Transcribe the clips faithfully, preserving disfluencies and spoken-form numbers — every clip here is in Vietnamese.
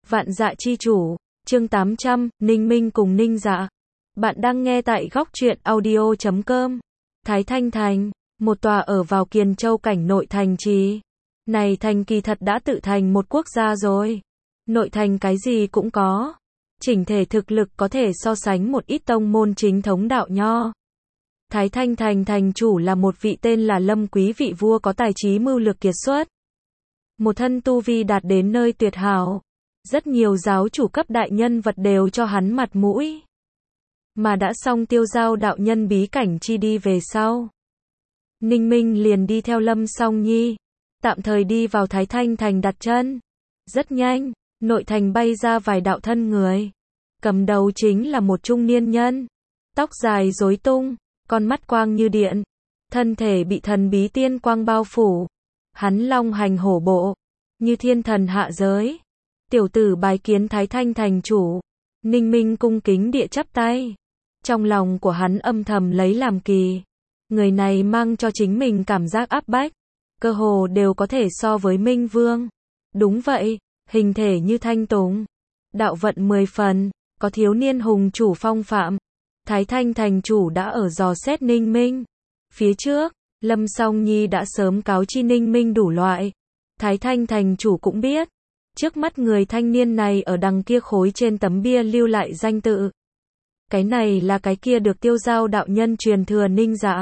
Vạn Dạ Chi Chủ, chương tám trăm, Ninh Minh cùng Ninh Dạ. Bạn đang nghe tại góc truyện audio chấm com. Thái Thanh Thành, một tòa ở vào Kiền Châu cảnh nội thành trì. Này thành kỳ thật đã tự thành một quốc gia rồi. Nội thành cái gì cũng có. Chỉnh thể thực lực có thể so sánh một ít tông môn chính thống đạo nho. Thái Thanh Thành thành chủ là một vị tên là Lâm Quý vị vua có tài trí mưu lược kiệt xuất. Một thân tu vi đạt đến nơi tuyệt hảo. Rất nhiều giáo chủ cấp đại nhân vật đều cho hắn mặt mũi. Mà đã xong tiêu giao đạo nhân bí cảnh chi đi về sau. Ninh Minh liền đi theo Lâm Song Nhi. Tạm thời đi vào Thái Thanh Thành đặt chân. Rất nhanh, nội thành bay ra vài đạo thân người. Cầm đầu chính là một trung niên nhân. Tóc dài rối tung, con mắt quang như điện. Thân thể bị thần bí tiên quang bao phủ. Hắn long hành hổ bộ, như thiên thần hạ giới. Tiểu tử bái kiến Thái Thanh Thành chủ. Ninh Minh cung kính địa chắp tay. Trong lòng của hắn âm thầm lấy làm kỳ. Người này mang cho chính mình cảm giác áp bách. Cơ hồ đều có thể so với Minh Vương. Đúng vậy, hình thể như thanh tùng. Đạo vận mười phần, có thiếu niên hùng chủ phong phạm. Thái Thanh Thành chủ đã ở dò xét Ninh Minh. Phía trước, Lâm Song Nhi đã sớm cáo chi Ninh Minh đủ loại. Thái Thanh Thành chủ cũng biết. Trước mắt người thanh niên này ở đằng kia khối trên tấm bia lưu lại danh tự. Cái này là cái kia được tiêu giao đạo nhân truyền thừa Ninh Dạ.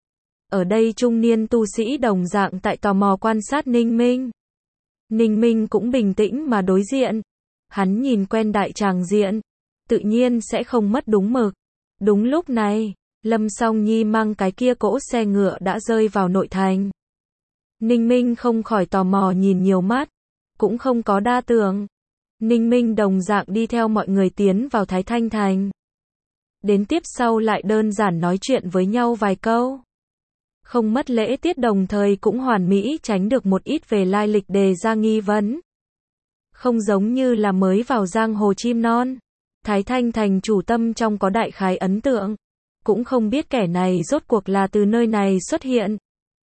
Ở đây trung niên tu sĩ đồng dạng tại tò mò quan sát Ninh Minh. Ninh Minh cũng bình tĩnh mà đối diện. Hắn nhìn quen đại tràng diện. Tự nhiên sẽ không mất đúng mực. Đúng lúc này, Lâm Song Nhi mang cái kia cỗ xe ngựa đã rơi vào nội thành. Ninh Minh không khỏi tò mò nhìn nhiều mắt. Cũng không có đa tưởng. Ninh Minh đồng dạng đi theo mọi người tiến vào Thái Thanh Thành. Đến tiếp sau lại đơn giản nói chuyện với nhau vài câu. Không mất lễ tiết đồng thời cũng hoàn mỹ tránh được một ít về lai lịch đề ra nghi vấn. Không giống như là mới vào giang hồ chim non. Thái Thanh Thành chủ tâm trong có đại khái ấn tượng. Cũng không biết kẻ này rốt cuộc là từ nơi này xuất hiện.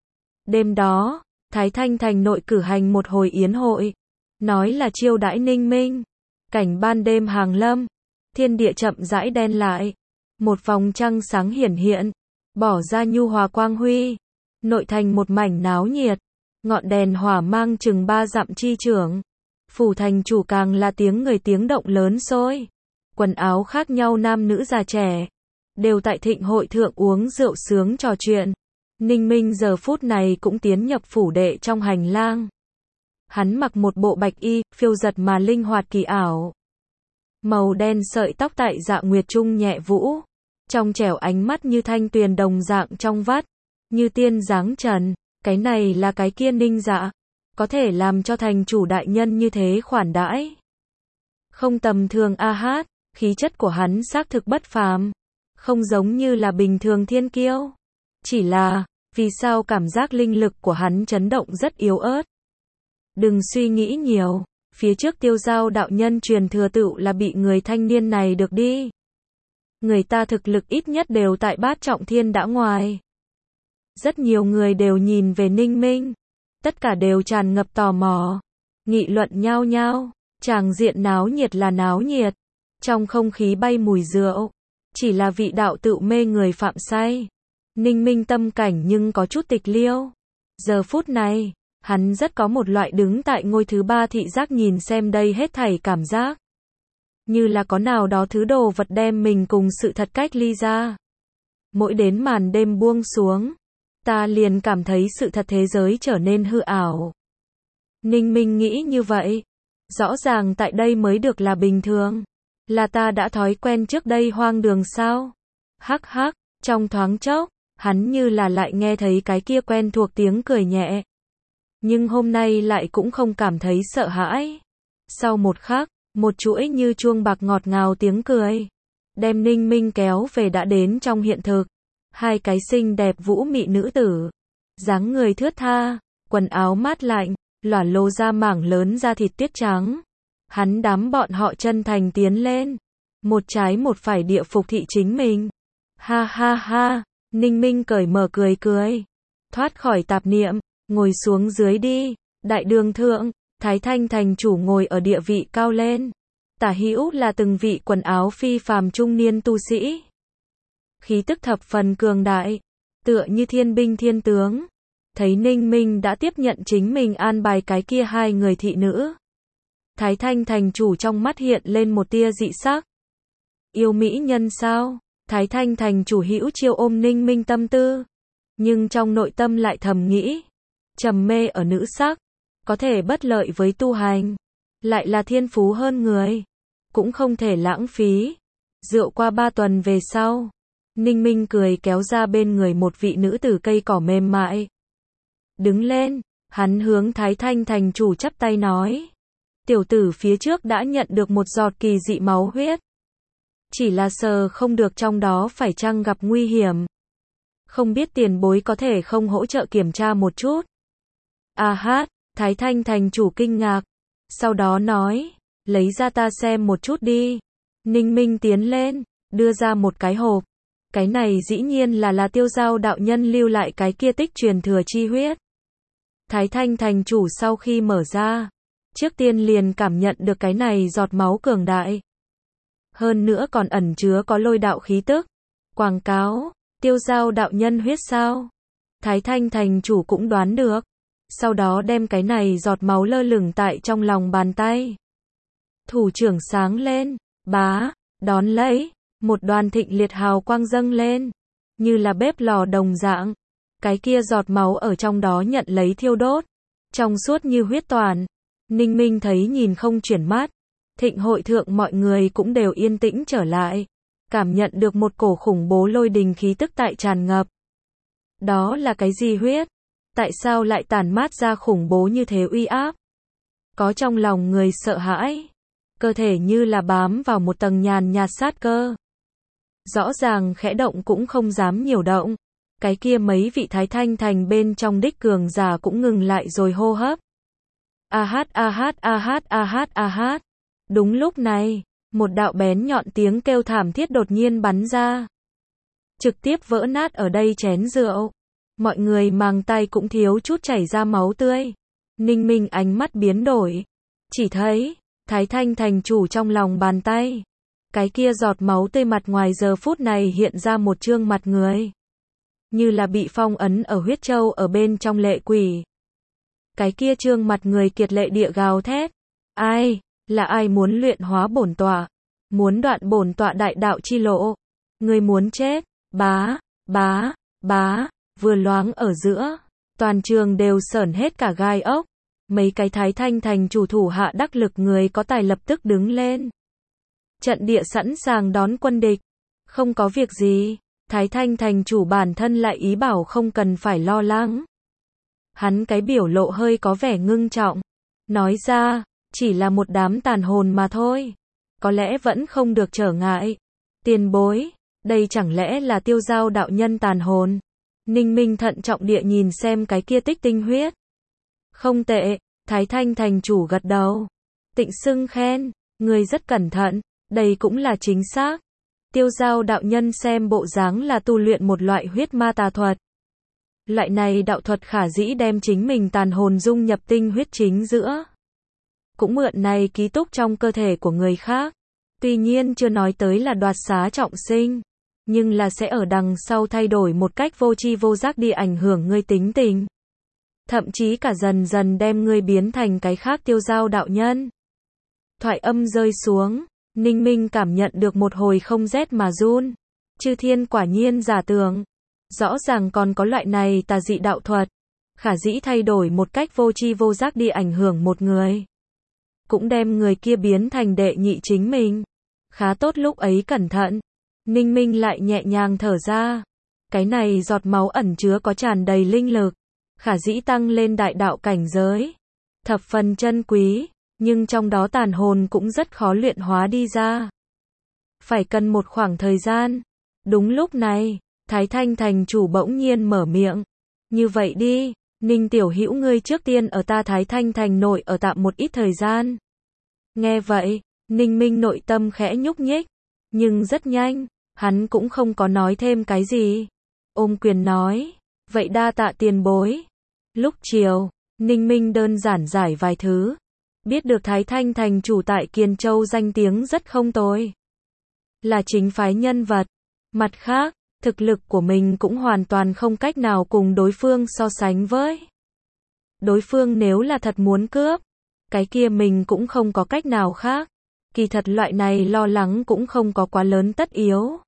Đêm đó, Thái Thanh Thành nội cử hành một hồi yến hội. Nói là chiêu đãi Ninh Minh. Cảnh ban đêm hàng lâm. Thiên địa chậm rãi đen lại. Một vòng trăng sáng hiển hiện. Bỏ ra nhu hòa quang huy. Nội thành một mảnh náo nhiệt. Ngọn đèn hỏa mang chừng ba dặm chi trưởng. Phủ thành chủ càng là tiếng người tiếng động lớn xôi. Quần áo khác nhau nam nữ già trẻ. Đều tại thịnh hội thượng uống rượu sướng trò chuyện. Ninh Minh giờ phút này cũng tiến nhập phủ đệ trong hành lang. Hắn mặc một bộ bạch y, phiêu giật mà linh hoạt kỳ ảo. Màu đen sợi tóc tại dạ nguyệt trung nhẹ vũ. Trong trẻo ánh mắt như thanh tuyền đồng dạng trong vắt. Như tiên dáng trần. Cái này là cái kia Ninh Dạ. Có thể làm cho thành chủ đại nhân như thế khoản đãi. Không tầm thường a hát. Khí chất của hắn xác thực bất phàm. Không giống như là bình thường thiên kiêu. Chỉ là, vì sao cảm giác linh lực của hắn chấn động rất yếu ớt. Đừng suy nghĩ nhiều, phía trước tiêu giao đạo nhân truyền thừa tựu là bị người thanh niên này được đi. Người ta thực lực ít nhất đều tại bát trọng thiên đã ngoài. Rất nhiều người đều nhìn về Ninh Minh. Tất cả đều tràn ngập tò mò. Nghị luận nhao nhao. Tràng diện náo nhiệt là náo nhiệt. Trong không khí bay mùi rượu. Chỉ là vị đạo tựu mê người phạm say. Ninh Minh tâm cảnh nhưng có chút tịch liêu. Giờ phút này, hắn rất có một loại đứng tại ngôi thứ ba thị giác nhìn xem đây hết thảy cảm giác. Như là có nào đó thứ đồ vật đem mình cùng sự thật cách ly ra. Mỗi đến màn đêm buông xuống, ta liền cảm thấy sự thật thế giới trở nên hư ảo. Ninh Minh nghĩ như vậy. Rõ ràng tại đây mới được là bình thường. Là ta đã thói quen trước đây hoang đường sao? Hắc hắc, trong thoáng chốc, hắn như là lại nghe thấy cái kia quen thuộc tiếng cười nhẹ. Nhưng hôm nay lại cũng không cảm thấy sợ hãi. Sau một khắc, một chuỗi như chuông bạc ngọt ngào tiếng cười. Đem Ninh Minh kéo về đã đến trong hiện thực. Hai cái xinh đẹp vũ mị nữ tử. Dáng người thướt tha, quần áo mát lạnh, lỏa lồ ra mảng lớn da thịt tuyết trắng. Hắn đám bọn họ chân thành tiến lên. Một trái một phải địa phục thị chính mình. Ha ha ha, Ninh Minh cởi mở cười cười. Thoát khỏi tạp niệm, ngồi xuống dưới đi. Đại đường thượng, Thái Thanh thành chủ ngồi ở địa vị cao lên. Tả hữu là từng vị quần áo phi phàm trung niên tu sĩ. Khí tức thập phần cường đại, tựa như thiên binh thiên tướng. Thấy Ninh Minh đã tiếp nhận chính mình an bài cái kia hai người thị nữ. Thái Thanh thành chủ trong mắt hiện lên một tia dị sắc. Yêu mỹ nhân sao? Thái Thanh thành chủ hữu chiêu ôm Ninh Minh tâm tư. Nhưng trong nội tâm lại thầm nghĩ. Trầm mê ở nữ sắc. Có thể bất lợi với tu hành. Lại là thiên phú hơn người. Cũng không thể lãng phí. Rượu qua ba tuần về sau. Ninh Minh cười kéo ra bên người một vị nữ tử cây cỏ mềm mại. Đứng lên, hắn hướng Thái Thanh thành chủ chắp tay nói. Tiểu tử phía trước đã nhận được một giọt kỳ dị máu huyết. Chỉ là sờ không được trong đó phải chăng gặp nguy hiểm. Không biết tiền bối có thể không hỗ trợ kiểm tra một chút. A hát, Thái Thanh thành chủ kinh ngạc. Sau đó nói, lấy ra ta xem một chút đi. Ninh Minh tiến lên, đưa ra một cái hộp. Cái này dĩ nhiên là là Tiêu Giao đạo nhân lưu lại cái kia tích truyền thừa chi huyết. Thái Thanh thành chủ sau khi mở ra, trước tiên liền cảm nhận được cái này giọt máu cường đại. Hơn nữa còn ẩn chứa có lôi đạo khí tức. Quảng cáo, Tiêu Giao đạo nhân huyết sao? Thái Thanh thành chủ cũng đoán được. Sau đó đem cái này giọt máu lơ lửng tại trong lòng bàn tay. Thủ trưởng sáng lên, bá, đón lấy, một đoàn thịnh liệt hào quang dâng lên, như là bếp lò đồng dạng. Cái kia giọt máu ở trong đó nhận lấy thiêu đốt, trong suốt như huyết toàn. Ninh Minh thấy nhìn không chuyển mắt. Thịnh hội thượng mọi người cũng đều yên tĩnh trở lại. Cảm nhận được một cổ khủng bố lôi đình khí tức tại tràn ngập. Đó là cái gì huyết? Tại sao lại tản mát ra khủng bố như thế uy áp? Có trong lòng người sợ hãi. Cơ thể như là bám vào một tầng nhàn nhạt sát cơ. Rõ ràng khẽ động cũng không dám nhiều động. Cái kia mấy vị Thái Thanh thành bên trong đích cường giả cũng ngừng lại rồi hô hấp. A hát a hát a hát a hát a hát. Đúng lúc này, một đạo bén nhọn tiếng kêu thảm thiết đột nhiên bắn ra. Trực tiếp vỡ nát ở đây chén rượu. Mọi người màng tay cũng thiếu chút chảy ra máu tươi. Ninh Minh ánh mắt biến đổi. Chỉ thấy, Thái Thanh thành chủ trong lòng bàn tay. Cái kia giọt máu tươi mặt ngoài giờ phút này hiện ra một trương mặt người. Như là bị phong ấn ở huyết châu ở bên trong lệ quỷ. Cái kia trương mặt người kiệt lệ địa gào thét. Ai, là ai muốn luyện hóa bổn tọa? Muốn đoạn bổn tọa đại đạo chi lộ? Người muốn chết? Bá, bá, bá, vừa loáng ở giữa. Toàn trường đều sởn hết cả gai ốc. Mấy cái Thái Thanh thành chủ thủ hạ đắc lực người có tài lập tức đứng lên. Trận địa sẵn sàng đón quân địch. Không có việc gì. Thái Thanh thành chủ bản thân lại ý bảo không cần phải lo lắng. Hắn cái biểu lộ hơi có vẻ ngưng trọng. Nói ra, chỉ là một đám tàn hồn mà thôi. Có lẽ vẫn không được trở ngại. Tiền bối, đây chẳng lẽ là Tiêu Giao đạo nhân tàn hồn? Ninh Minh thận trọng địa nhìn xem cái kia tích tinh huyết. Không tệ, Thái Thanh thành chủ gật đầu. Tịnh xưng khen, người rất cẩn thận, đây cũng là chính xác. Tiêu Giao đạo nhân xem bộ dáng là tu luyện một loại huyết ma tà thuật. Loại này đạo thuật khả dĩ đem chính mình tàn hồn dung nhập tinh huyết chính giữa. Cũng mượn này ký túc trong cơ thể của người khác. Tuy nhiên chưa nói tới là đoạt xá trọng sinh. Nhưng là sẽ ở đằng sau thay đổi một cách vô tri vô giác đi ảnh hưởng ngươi tính tình. Thậm chí cả dần dần đem ngươi biến thành cái khác Tiêu Giao đạo nhân. Thoại âm rơi xuống. Ninh Minh cảm nhận được một hồi không rét mà run. Chư thiên quả nhiên giả tưởng. Rõ ràng còn có loại này tà dị đạo thuật. Khả dĩ thay đổi một cách vô tri vô giác đi ảnh hưởng một người. Cũng đem người kia biến thành đệ nhị chính mình. Khá tốt lúc ấy cẩn thận. Ninh Minh lại nhẹ nhàng thở ra. Cái này giọt máu ẩn chứa có tràn đầy linh lực. Khả dĩ tăng lên đại đạo cảnh giới. Thập phần chân quý. Nhưng trong đó tàn hồn cũng rất khó luyện hóa đi ra. Phải cần một khoảng thời gian. Đúng lúc này, Thái Thanh thành chủ bỗng nhiên mở miệng. Như vậy đi, Ninh tiểu hữu ngươi trước tiên ở ta Thái Thanh thành nội ở tạm một ít thời gian. Nghe vậy, Ninh Minh nội tâm khẽ nhúc nhích. Nhưng rất nhanh, hắn cũng không có nói thêm cái gì. Ôm quyền nói, vậy đa tạ tiền bối. Lúc chiều, Ninh Minh đơn giản giải vài thứ. Biết được Thái Thanh thành chủ tại Kiền Châu danh tiếng rất không tồi. Là chính phái nhân vật. Mặt khác, thực lực của mình cũng hoàn toàn không cách nào cùng đối phương so sánh với. Đối phương nếu là thật muốn cướp, cái kia mình cũng không có cách nào khác. Kỳ thật loại này lo lắng cũng không có quá lớn tất yếu.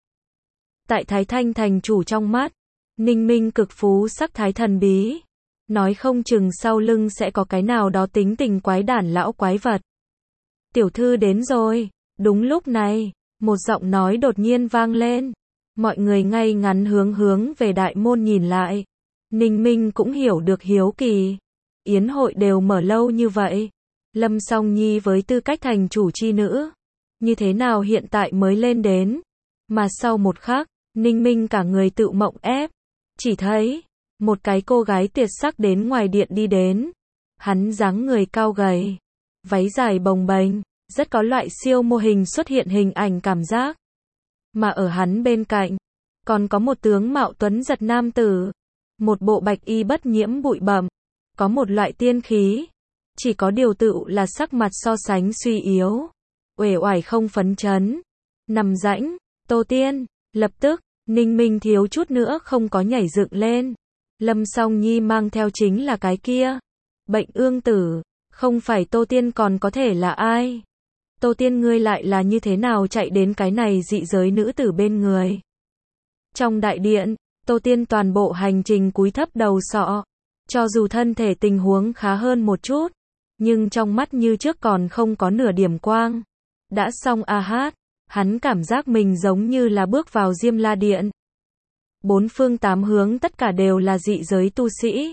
Tại Thái Thanh thành chủ trong mắt, Ninh Minh cực phú sắc thái thần bí. Nói không chừng sau lưng sẽ có cái nào đó tính tình quái đản lão quái vật. Tiểu thư đến rồi. Đúng lúc này, một giọng nói đột nhiên vang lên. Mọi người ngay ngắn hướng hướng về đại môn nhìn lại. Ninh Minh cũng hiểu được hiếu kỳ. Yến hội đều mở lâu như vậy. Lâm Song Nhi với tư cách thành chủ chi nữ. Như thế nào hiện tại mới lên đến. Mà sau một khắc, Ninh Minh cả người tự mộng ép. Chỉ thấy, một cái cô gái tuyệt sắc đến ngoài điện đi đến. Hắn dáng người cao gầy. Váy dài bồng bềnh. Rất có loại siêu mô hình xuất hiện hình ảnh cảm giác. Mà ở hắn bên cạnh, còn có một tướng mạo tuấn giật nam tử. Một bộ bạch y bất nhiễm bụi bặm. Có một loại tiên khí. Chỉ có điều tự là sắc mặt so sánh suy yếu. Uể oải không phấn chấn. Nằm rãnh, Tô Tiên. Lập tức, Ninh Minh thiếu chút nữa không có nhảy dựng lên. Lâm Song Nhi mang theo chính là cái kia. Bệnh ương tử. Không phải Tô Tiên còn có thể là ai? Tô Tiên ngươi lại là như thế nào chạy đến cái này dị giới nữ tử bên người? Trong đại điện, Tô Tiên toàn bộ hành trình cúi thấp đầu sọ. Cho dù thân thể tình huống khá hơn một chút, nhưng trong mắt như trước còn không có nửa điểm quang. Đã xong a hát, hắn cảm giác mình giống như là bước vào Diêm La Điện. Bốn phương tám hướng tất cả đều là dị giới tu sĩ.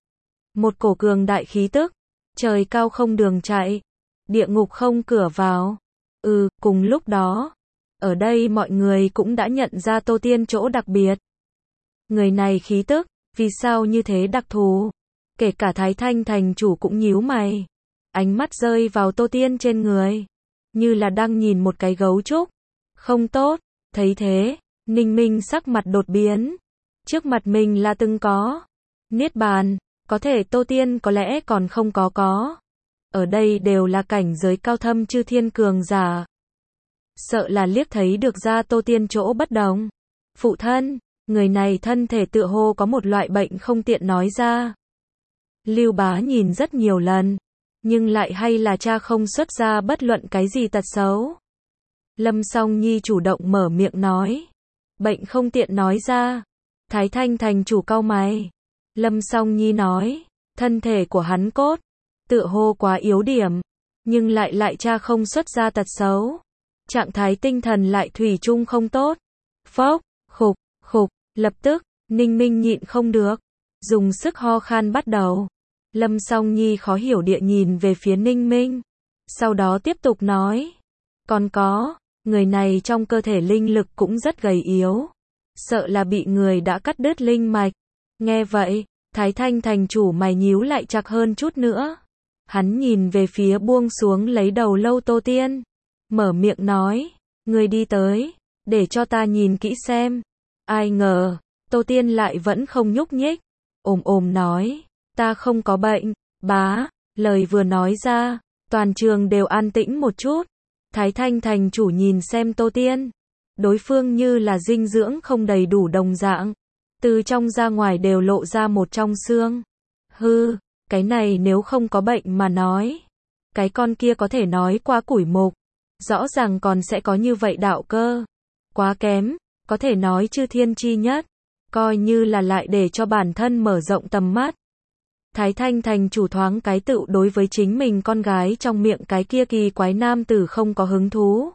Một cổ cường đại khí tức, trời cao không đường chạy, địa ngục không cửa vào. Ừ, cùng lúc đó, ở đây mọi người cũng đã nhận ra Tô Tiên chỗ đặc biệt. Người này khí tức, vì sao như thế đặc thù? Kể cả Thái Thanh thành chủ cũng nhíu mày. Ánh mắt rơi vào Tô Tiên trên người. Như là đang nhìn một cái gấu trúc. Không tốt. Thấy thế, Ninh Minh sắc mặt đột biến. Trước mặt mình là từng có Niết Bàn. Có thể Tô Tiên có lẽ còn không có có. Ở đây đều là cảnh giới cao thâm chư thiên cường giả. Sợ là liếc thấy được ra Tô Tiên chỗ bất đồng. Phụ thân, người này thân thể tựa hồ có một loại bệnh không tiện nói ra. Lưu Bá nhìn rất nhiều lần, nhưng lại hay là cha không xuất ra bất luận cái gì tật xấu. Lâm Song Nhi chủ động mở miệng nói. Bệnh không tiện nói ra. Thái Thanh thành chủ cau mày. Lâm Song Nhi nói, thân thể của hắn cốt, tựa hồ quá yếu điểm, nhưng lại lại cha không xuất ra tật xấu. Trạng thái tinh thần lại thủy chung không tốt. Phốc, khục, khục, lập tức, Ninh Minh nhịn không được, dùng sức ho khan bắt đầu. Lâm Song Nhi khó hiểu địa nhìn về phía Ninh Minh, sau đó tiếp tục nói, còn có, người này trong cơ thể linh lực cũng rất gầy yếu, sợ là bị người đã cắt đứt linh mạch. Nghe vậy, Thái Thanh thành chủ mày nhíu lại chặt hơn chút nữa. Hắn nhìn về phía buông xuống lấy đầu lâu Tô Tiên, mở miệng nói, người đi tới, để cho ta nhìn kỹ xem. Ai ngờ, Tô Tiên lại vẫn không nhúc nhích, ồm ồm nói, ta không có bệnh, bá. Lời vừa nói ra, toàn trường đều an tĩnh một chút. Thái Thanh thành chủ nhìn xem Tô Tiên, đối phương như là dinh dưỡng không đầy đủ đồng dạng, từ trong ra ngoài đều lộ ra một trong xương. Hư, cái này nếu không có bệnh mà nói, cái con kia có thể nói qua củi mục, rõ ràng còn sẽ có như vậy đạo cơ. Quá kém, có thể nói chư thiên chi nhất, coi như là lại để cho bản thân mở rộng tầm mắt. Thái Thanh thành chủ thoáng cái tự đối với chính mình con gái trong miệng cái kia kỳ quái nam tử không có hứng thú.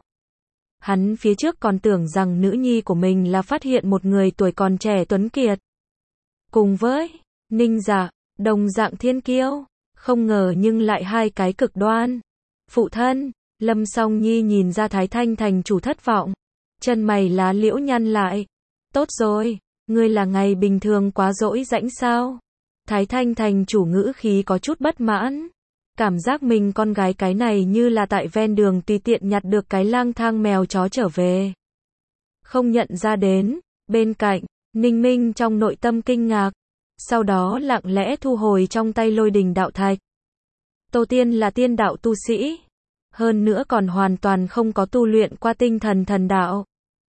Hắn phía trước còn tưởng rằng nữ nhi của mình là phát hiện một người tuổi còn trẻ tuấn kiệt. Cùng với Ninh Dạ, đồng dạng thiên kiêu, không ngờ nhưng lại hai cái cực đoan. Phụ thân, Lâm Song Nhi nhìn ra Thái Thanh thành chủ thất vọng, chân mày lá liễu nhăn lại. Tốt rồi, ngươi là ngày bình thường quá dỗi rãnh sao? Thái Thanh thành chủ ngữ khí có chút bất mãn. Cảm giác mình con gái cái này như là tại ven đường tùy tiện nhặt được cái lang thang mèo chó trở về. Không nhận ra đến, bên cạnh, Ninh Minh trong nội tâm kinh ngạc, sau đó lặng lẽ thu hồi trong tay lôi đình đạo thạch. Tô Tiên là tiên đạo tu sĩ, hơn nữa còn hoàn toàn không có tu luyện qua tinh thần thần đạo.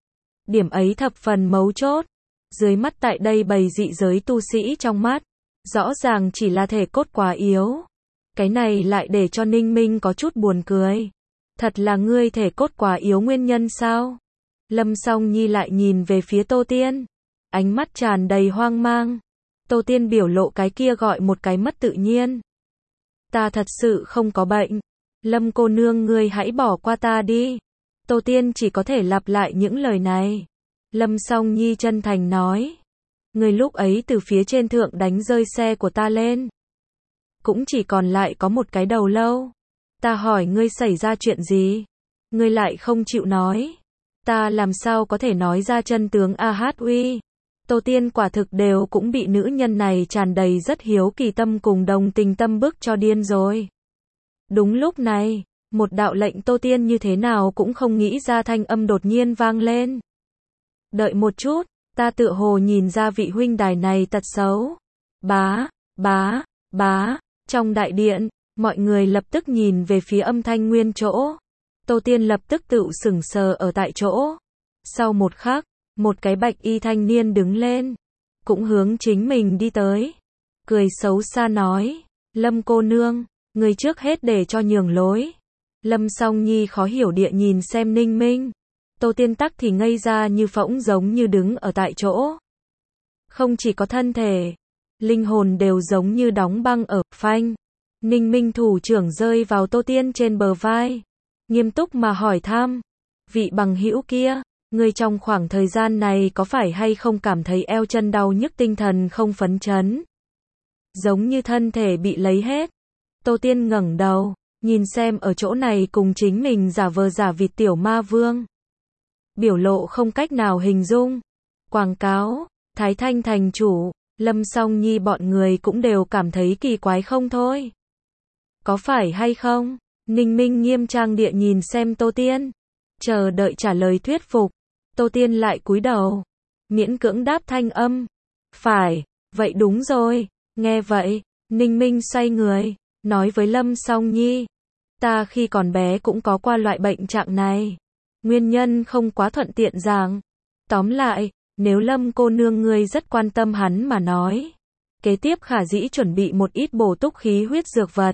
Điểm ấy thập phần mấu chốt. Dưới mắt tại đây bầy dị giới tu sĩ trong mắt, rõ ràng chỉ là thể cốt quá yếu. Cái này lại để cho Ninh Minh có chút buồn cười. Thật là ngươi thể cốt quá yếu nguyên nhân sao? Lâm Song Nhi lại nhìn về phía Tô Tiên, ánh mắt tràn đầy hoang mang. Tô Tiên biểu lộ cái kia gọi một cái mất tự nhiên. Ta thật sự không có bệnh. Lâm cô nương ngươi hãy bỏ qua ta đi. Tô Tiên chỉ có thể lặp lại những lời này. Lâm Song Nhi chân thành nói. Ngươi lúc ấy từ phía trên thượng đánh rơi xe của ta lên. Cũng chỉ còn lại có một cái đầu lâu. Ta hỏi ngươi xảy ra chuyện gì? Ngươi lại không chịu nói. Ta làm sao có thể nói ra chân tướng a hát uy. Tô Tiên quả thực đều cũng bị nữ nhân này tràn đầy rất hiếu kỳ tâm cùng đồng tình tâm bức cho điên rồi. Đúng lúc này, một đạo lệnh Tô Tiên như thế nào cũng không nghĩ ra thanh âm đột nhiên vang lên. Đợi một chút, ta tựa hồ nhìn ra vị huynh đài này tật xấu. Bá, bá, bá, trong đại điện, mọi người lập tức nhìn về phía âm thanh nguyên chỗ. Tô Tiên lập tức tự sững sờ ở tại chỗ. Sau một khắc, một cái bạch y thanh niên đứng lên, cũng hướng chính mình đi tới. Cười xấu xa nói, Lâm cô nương, người trước hết để cho nhường lối. Lâm Song Nhi khó hiểu địa nhìn xem Ninh Minh. Tô Tiên tắc thì ngây ra như phỗng giống như đứng ở tại chỗ. Không chỉ có thân thể, linh hồn đều giống như đóng băng ở phanh. Ninh Minh thủ trưởng rơi vào Tô Tiên trên bờ vai, nghiêm túc mà hỏi thăm, vị bằng hữu kia, người trong khoảng thời gian này có phải hay không cảm thấy eo chân đau nhức tinh thần không phấn chấn? Giống như thân thể bị lấy hết. Tô Tiên ngẩng đầu, nhìn xem ở chỗ này cùng chính mình giả vờ giả vịt tiểu ma vương. Biểu lộ không cách nào hình dung. Quảng cáo, Thái Thanh thành chủ, Lâm Song Nhi bọn người cũng đều cảm thấy kỳ quái không thôi. Có phải hay không? Ninh Minh nghiêm trang địa nhìn xem Tô Tiên, chờ đợi trả lời thuyết phục. Tô Tiên lại cúi đầu, miễn cưỡng đáp thanh âm. Phải, vậy đúng rồi. Nghe vậy, Ninh Minh xoay người, nói với Lâm Song Nhi. Ta khi còn bé cũng có qua loại bệnh trạng này. Nguyên nhân không quá thuận tiện giảng. Tóm lại, nếu Lâm cô nương ngươi rất quan tâm hắn mà nói, kế tiếp khả dĩ chuẩn bị một ít bổ túc khí huyết dược vật.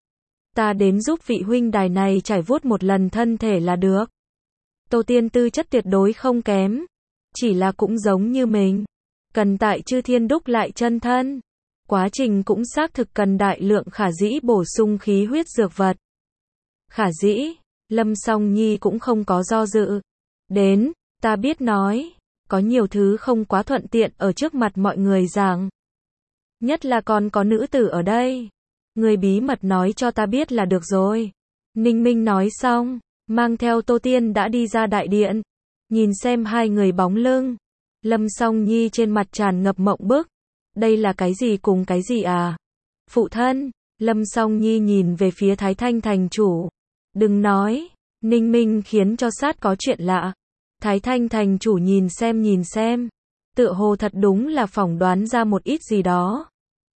Ta đến giúp vị huynh đài này trải vuốt một lần thân thể là được. Tô Tiên tư chất tuyệt đối không kém, chỉ là cũng giống như mình, cần tại chư thiên đúc lại chân thân. Quá trình cũng xác thực cần đại lượng khả dĩ bổ sung khí huyết dược vật. Khả dĩ, Lâm Song Nhi cũng không có do dự. Đến, ta biết nói, có nhiều thứ không quá thuận tiện ở trước mặt mọi người rằng. Nhất là còn có nữ tử ở đây. Người bí mật nói cho ta biết là được rồi. Ninh Minh nói xong, mang theo Tô Tiên đã đi ra đại điện. Nhìn xem hai người bóng lưng. Lâm Song Nhi trên mặt tràn ngập mộng bức. Đây là cái gì cùng cái gì à? Phụ thân, Lâm Song Nhi nhìn về phía Thái Thanh thành chủ. Đừng nói, Ninh Minh khiến cho sát có chuyện lạ. Thái Thanh thành chủ nhìn xem nhìn xem. Tựa hồ thật đúng là phỏng đoán ra một ít gì đó.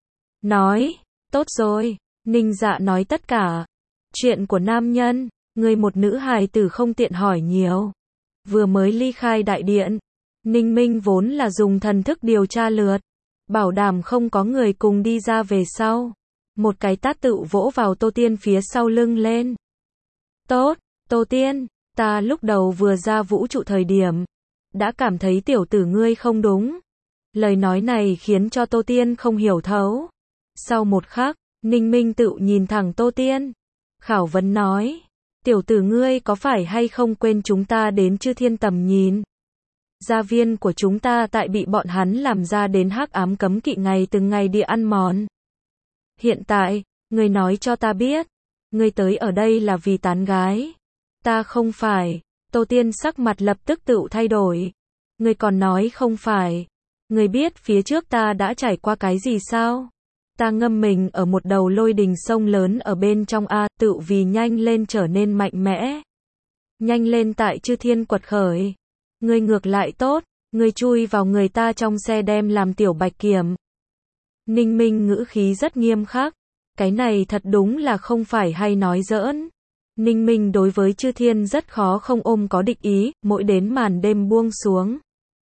Nói, tốt rồi, Ninh Dạ nói tất cả. Chuyện của nam nhân, người một nữ hài tử không tiện hỏi nhiều. Vừa mới ly khai đại điện, Ninh Minh vốn là dùng thần thức điều tra lượt, bảo đảm không có người cùng đi ra về sau. Một cái tát tự vỗ vào Tô Tiên phía sau lưng lên. Tốt, Tô Tiên, ta lúc đầu vừa ra vũ trụ thời điểm, đã cảm thấy tiểu tử ngươi không đúng. Lời nói này khiến cho Tô Tiên không hiểu thấu. Sau một khắc, Ninh Minh tự nhìn thẳng Tô Tiên. Khảo vấn nói, tiểu tử ngươi có phải hay không quên chúng ta đến chư thiên tầm nhìn? Gia viên của chúng ta tại bị bọn hắn làm ra đến hắc ám cấm kỵ ngày từng ngày địa ăn mòn. Hiện tại, ngươi nói cho ta biết, ngươi tới ở đây là vì tán gái. Ta không phải. Tô Tiên sắc mặt lập tức tự thay đổi. Ngươi còn nói không phải. Ngươi biết phía trước ta đã trải qua cái gì sao? Ta ngâm mình ở một đầu lôi đình sông lớn ở bên trong A, tự vì nhanh lên trở nên mạnh mẽ. Nhanh lên tại chư thiên quật khởi. Ngươi ngược lại tốt, ngươi chui vào người ta trong xe đem làm tiểu bạch kiểm. Ninh Minh ngữ khí rất nghiêm khắc. Cái này thật đúng là không phải hay nói giỡn. Ninh Minh đối với Chư Thiên rất khó không ôm có địch ý, mỗi đến màn đêm buông xuống.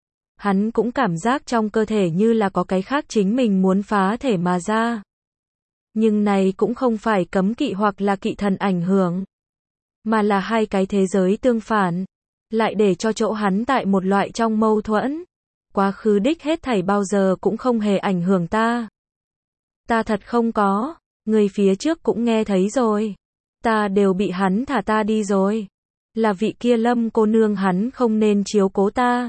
Hắn cũng cảm giác trong cơ thể như là có cái khác chính mình muốn phá thể mà ra. Nhưng này cũng không phải cấm kỵ hoặc là kỵ thần ảnh hưởng, mà là hai cái thế giới tương phản, lại để cho chỗ hắn tại một loại trong mâu thuẫn. Quá khứ đích hết thảy bao giờ cũng không hề ảnh hưởng ta. Ta thật không có, người phía trước cũng nghe thấy rồi. Ta đều bị hắn thả ta đi rồi. Là vị kia Lâm cô nương hắn không nên chiếu cố ta.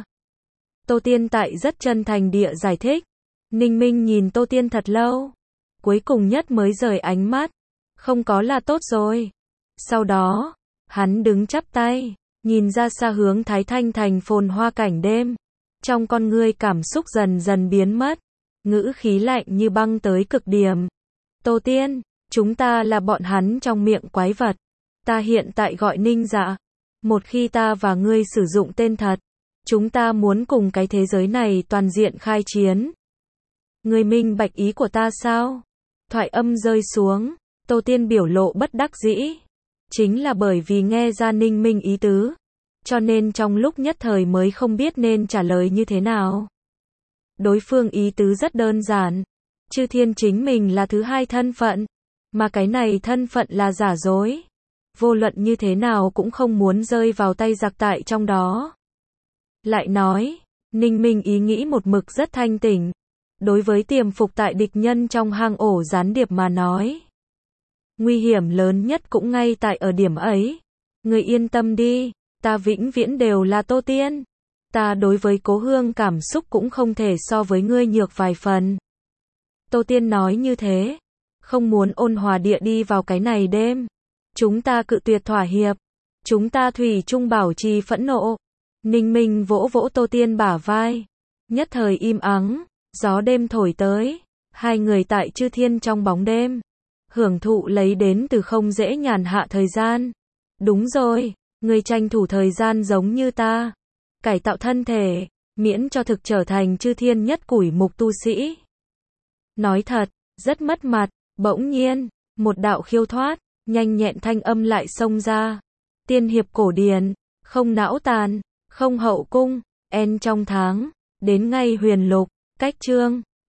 Tô Tiên tại rất chân thành địa giải thích. Ninh Minh nhìn Tô Tiên thật lâu. Cuối cùng nhất mới rời ánh mắt. Không có là tốt rồi. Sau đó, hắn đứng chắp tay, nhìn ra xa hướng Thái Thanh thành phồn hoa cảnh đêm. Trong con ngươi cảm xúc dần dần biến mất. Ngữ khí lạnh như băng tới cực điểm. Tô Tiên, chúng ta là bọn hắn trong miệng quái vật. Ta hiện tại gọi Ninh Dạ. Một khi ta và ngươi sử dụng tên thật, chúng ta muốn cùng cái thế giới này toàn diện khai chiến. Ngươi minh bạch ý của ta sao? Thoại âm rơi xuống, Tô Tiên biểu lộ bất đắc dĩ. Chính là bởi vì nghe ra Ninh Minh ý tứ, cho nên trong lúc nhất thời mới không biết nên trả lời như thế nào. Đối phương ý tứ rất đơn giản. Chư Thiên chính mình là thứ hai thân phận, mà cái này thân phận là giả dối. Vô luận như thế nào cũng không muốn rơi vào tay giặc tại trong đó. Lại nói, Ninh Minh ý nghĩ một mực rất thanh tỉnh. Đối với tiềm phục tại địch nhân trong hang ổ gián điệp mà nói, nguy hiểm lớn nhất cũng ngay tại ở điểm ấy. Người yên tâm đi, ta vĩnh viễn đều là Tô Tiên. Ta đối với Cố Hương cảm xúc cũng không thể so với ngươi nhược vài phần. Tô Tiên nói như thế, không muốn ôn hòa địa đi vào cái này đêm. Chúng ta cự tuyệt thỏa hiệp. Chúng ta thủy chung bảo trì phẫn nộ. Ninh Minh vỗ vỗ Tô Tiên bả vai. Nhất thời im ắng, gió đêm thổi tới. Hai người tại Chư Thiên trong bóng đêm, hưởng thụ lấy đến từ không dễ nhàn hạ thời gian. Đúng rồi, người tranh thủ thời gian giống như ta. Cải tạo thân thể, miễn cho thực trở thành Chư Thiên nhất củi mục tu sĩ. Nói thật, rất mất mặt. Bỗng nhiên, một đạo khiêu thoát, nhanh nhẹn thanh âm lại xông ra. Tiên hiệp cổ điển, không não tàn, không hậu cung, en trong tháng, đến ngay huyền lục, cách chương.